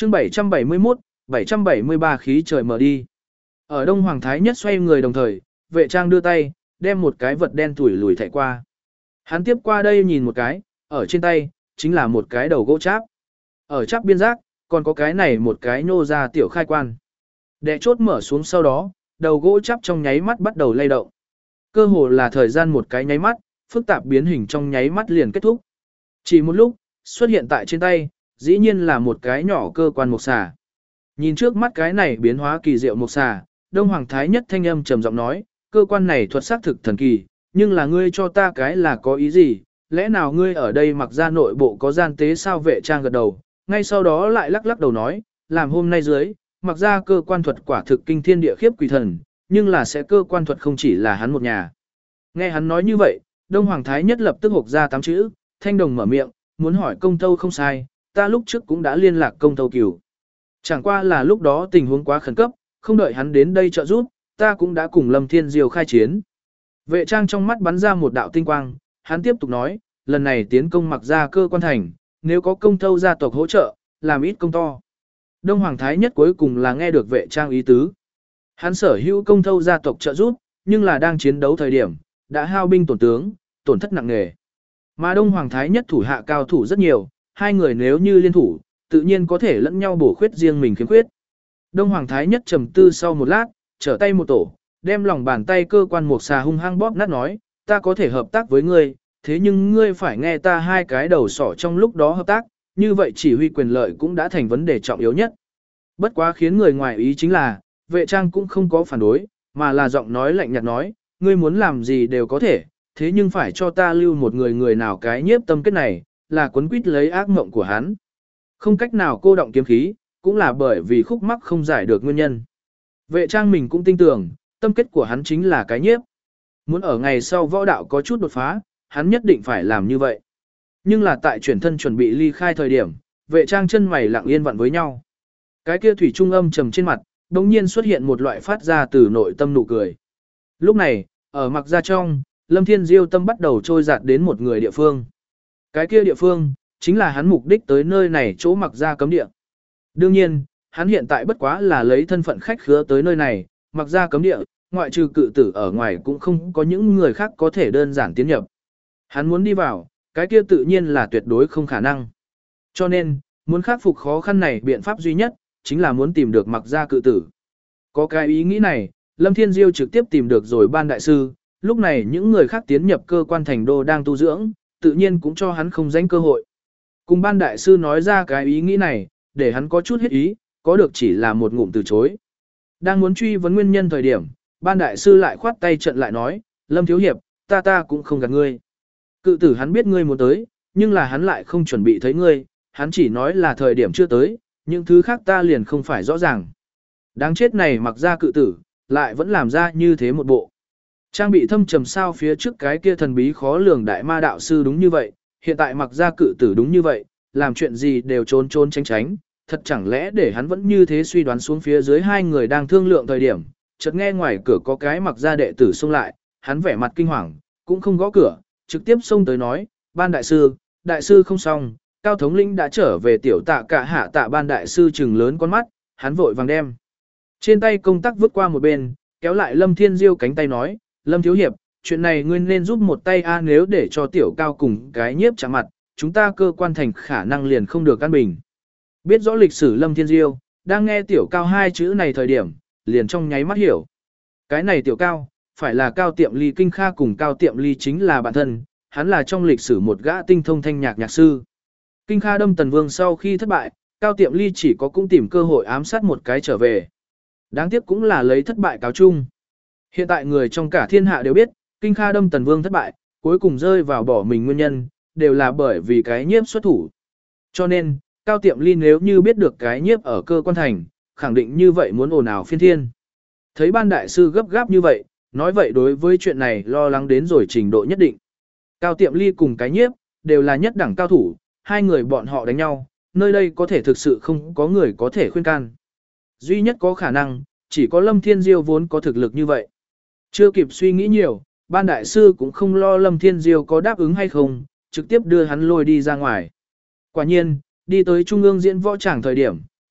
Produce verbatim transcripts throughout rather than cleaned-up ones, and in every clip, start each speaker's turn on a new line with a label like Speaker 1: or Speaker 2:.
Speaker 1: chương bảy trăm bảy mươi mốt, bảy trăm bảy mươi ba khí trời mở đi. Ở Đông Hoàng Thái Nhất xoay người đồng thời, vệ trang đưa tay, đem một cái vật đen tủi lùi thảy qua. Hắn tiếp qua đây nhìn một cái, ở trên tay, chính là một cái đầu gỗ cháp. Ở cháp biên giác, còn có cái này một cái nhô ra tiểu khai quan. Đệ chốt mở xuống sau đó, đầu gỗ cháp trong nháy mắt bắt đầu lay động. Cơ hồ là thời gian một cái nháy mắt, phức tạp biến hình trong nháy mắt liền kết thúc. Chỉ một lúc, xuất hiện tại trên tay, dĩ nhiên là một cái nhỏ cơ quan mộc xà. Nhìn trước mắt cái này biến hóa kỳ diệu mộc xà, Đông Hoàng Thái Nhất thanh âm trầm giọng nói, cơ quan này thuật xác thực thần kỳ, nhưng là ngươi cho ta cái là có ý gì, lẽ nào ngươi ở đây mặc ra nội bộ có gian tế sao? Vệ trang gật đầu, ngay sau đó lại lắc lắc đầu nói, làm hôm nay dưới, mặc ra cơ quan thuật quả thực kinh thiên địa khiếp quỷ thần, nhưng là sẽ cơ quan thuật không chỉ là hắn một nhà. Nghe hắn nói như vậy, Đông Hoàng Thái Nhất lập tức hộc ra tám chữ, thanh đồng mở miệng, muốn hỏi công tâu không sai, ta lúc trước cũng đã liên lạc công tâu cửu. Chẳng qua là lúc đó tình huống quá khẩn cấp, không đợi hắn đến đây trợ giúp, ta cũng đã cùng Lâm Thiên Diêu khai chiến. Vệ trang trong mắt bắn ra một đạo tinh quang, hắn tiếp tục nói, lần này tiến công mặc ra cơ quan thành, nếu có công tâu gia tộc hỗ trợ, làm ít công to. Đông Hoàng Thái Nhất cuối cùng là nghe được vệ trang ý tứ. Hắn sở hữu công tâu gia tộc trợ giúp, nhưng là đang chiến đấu thời điểm, đã hao binh tổn tướng, tổn thất nặng nề. Mà Đông Hoàng Thái Nhất thủ hạ cao thủ rất nhiều, hai người nếu như liên thủ, tự nhiên có thể lẫn nhau bổ khuyết riêng mình khiếm khuyết. Đông Hoàng Thái Nhất trầm tư sau một lát, trở tay một tổ, đem lòng bàn tay cơ quan một xà hung hăng bóp nát nói, ta có thể hợp tác với ngươi, thế nhưng ngươi phải nghe ta hai cái đầu sỏ trong lúc đó hợp tác, như vậy chỉ huy quyền lợi cũng đã thành vấn đề trọng yếu nhất. Bất quá khiến người ngoài ý chính là, vệ trang cũng không có phản đối, mà là giọng nói lạnh nhạt nói, ngươi muốn làm gì đều có thể, thế nhưng phải cho ta lưu một người người nào cái nhiếp tâm kết này, là quấn quýt lấy ác mộng của hắn. Không cách nào cô động kiếm khí, cũng là bởi vì khúc mắc không giải được nguyên nhân. Vệ trang mình cũng tin tưởng, tâm kết của hắn chính là cái nhiếp. Muốn ở ngày sau võ đạo có chút đột phá, hắn nhất định phải làm như vậy. Nhưng là tại chuyển thân chuẩn bị ly khai thời điểm, vệ trang chân mày lặng yên vặn với nhau. Cái kia thủy trung âm trầm trên mặt, đồng nhiên xuất hiện một loại phát ra từ nội tâm nụ cười. Lúc này, ở mặc ra trong, Lâm Thiên Diêu tâm bắt đầu trôi giạt đến một người địa phương. Cái kia địa phương, chính là hắn mục đích tới nơi này chỗ mặc ra cấm địa. Đương nhiên, hắn hiện tại bất quá là lấy thân phận khách khứa tới nơi này, mặc ra cấm địa, ngoại trừ cự tử ở ngoài cũng không có những người khác có thể đơn giản tiến nhập. Hắn muốn đi vào, cái kia tự nhiên là tuyệt đối không khả năng. Cho nên, muốn khắc phục khó khăn này biện pháp duy nhất, chính là muốn tìm được mặc ra cự tử. Có cái ý nghĩ này, Lâm Thiên Diêu trực tiếp tìm được rồi ban đại sư, lúc này những người khác tiến nhập cơ quan thành đô đang tu dưỡng, tự nhiên cũng cho hắn không danh cơ hội. Cùng ban đại sư nói ra cái ý nghĩ này, để hắn có chút hết ý, có được chỉ là một ngụm từ chối. Đang muốn truy vấn nguyên nhân thời điểm, ban đại sư lại khoát tay trận lại nói, Lâm Thiếu Hiệp, ta ta cũng không gạt ngươi. Cự tử hắn biết ngươi muốn tới, nhưng là hắn lại không chuẩn bị thấy ngươi, hắn chỉ nói là thời điểm chưa tới, những thứ khác ta liền không phải rõ ràng. Đáng chết này mặc ra cự tử, lại vẫn làm ra như thế một bộ. Trang bị thâm trầm sao phía trước cái kia thần bí khó lường đại ma đạo sư đúng như vậy, hiện tại mặc ra cự tử đúng như vậy, làm chuyện gì đều trốn trốn tránh tránh, thật chẳng lẽ để hắn vẫn như thế suy đoán xuống phía dưới hai người đang thương lượng thời điểm, chợt nghe ngoài cửa có cái mặc ra đệ tử xông lại, hắn vẻ mặt kinh hoàng, cũng không gõ cửa, trực tiếp xông tới nói, ban đại sư, đại sư không xong, cao thống lĩnh đã trở về. Tiểu tạ cả hạ tạ ban đại sư trừng lớn con mắt, hắn vội vàng đem trên tay công tắc vứt qua một bên, kéo lại Lâm Thiên Diêu cánh tay nói, Lâm Thiếu Hiệp, chuyện này ngươi nên giúp một tay a, nếu để cho tiểu cao cùng cái nhiếp chạm mặt, chúng ta cơ quan thành khả năng liền không được an bình. Biết rõ lịch sử Lâm Thiên Diêu, đang nghe tiểu cao hai chữ này thời điểm, liền trong nháy mắt hiểu. Cái này tiểu cao, phải là Cao Tiệm Ly. Kinh Kha cùng Cao Tiệm Ly chính là bạn thân, hắn là trong lịch sử một gã tinh thông thanh nhạc nhạc sư. Kinh Kha đâm Tần Vương sau khi thất bại, Cao Tiệm Ly chỉ có cũng tìm cơ hội ám sát một cái trở về. Đáng tiếc cũng là lấy thất bại cáo chung. Hiện tại người trong cả thiên hạ đều biết, Kinh Kha đâm Tần Vương thất bại, cuối cùng rơi vào bỏ mình nguyên nhân, đều là bởi vì cái nhiếp xuất thủ. Cho nên, Cao Tiệm Ly nếu như biết được cái nhiếp ở cơ quan thành, khẳng định như vậy muốn ồn ào phiên thiên. Thấy ban đại sư gấp gáp như vậy, nói vậy đối với chuyện này lo lắng đến rồi trình độ nhất định. Cao Tiệm Ly cùng cái nhiếp, đều là nhất đẳng cao thủ, hai người bọn họ đánh nhau, nơi đây có thể thực sự không có người có thể khuyên can. Duy nhất có khả năng, chỉ có Lâm Thiên Diêu vốn có thực lực như vậy. Chưa kịp suy nghĩ nhiều, ban đại sư cũng không lo Lâm Thiên Diêu có đáp ứng hay không, trực tiếp đưa hắn lôi đi ra ngoài. Quả nhiên, đi tới trung ương diễn võ tràng thời điểm,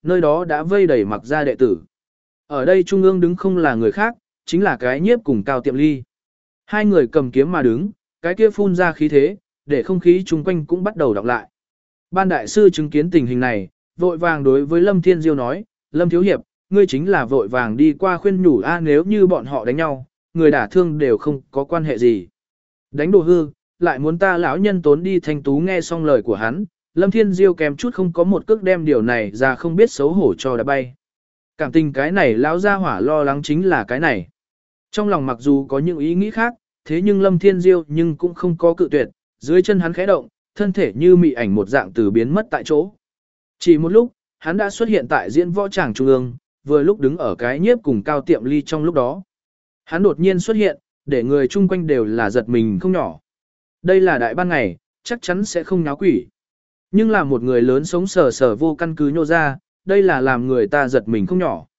Speaker 1: nơi đó đã vây đầy mặc gia đệ tử. Ở đây trung ương đứng không là người khác, chính là cái nhiếp cùng Cao Tiệm Ly. Hai người cầm kiếm mà đứng, cái kia phun ra khí thế, để không khí chung quanh cũng bắt đầu đọc lại. Ban đại sư chứng kiến tình hình này, vội vàng đối với Lâm Thiên Diêu nói, Lâm Thiếu Hiệp, ngươi chính là vội vàng đi qua khuyên nhủ a nếu như bọn họ đánh nhau, người đả thương đều không có quan hệ gì. Đánh đồ hư, lại muốn ta lão nhân tốn đi thanh tú nghe xong lời của hắn, Lâm Thiên Diêu kèm chút không có một cước đem điều này ra không biết xấu hổ cho đã bay. Cảm tình cái này lão gia hỏa lo lắng chính là cái này. Trong lòng mặc dù có những ý nghĩ khác, thế nhưng Lâm Thiên Diêu nhưng cũng không có cự tuyệt, dưới chân hắn khẽ động, thân thể như mị ảnh một dạng từ biến mất tại chỗ. Chỉ một lúc, hắn đã xuất hiện tại diễn võ tràng trung ương, vừa lúc đứng ở cái nhiếp cùng Cao Tiệm Ly trong lúc đó. Hắn đột nhiên xuất hiện, để người chung quanh đều là giật mình không nhỏ. Đây là đại ban ngày, chắc chắn sẽ không nháo quỷ. Nhưng là một người lớn sống sờ sờ vô căn cứ nhô ra, đây là làm người ta giật mình không nhỏ.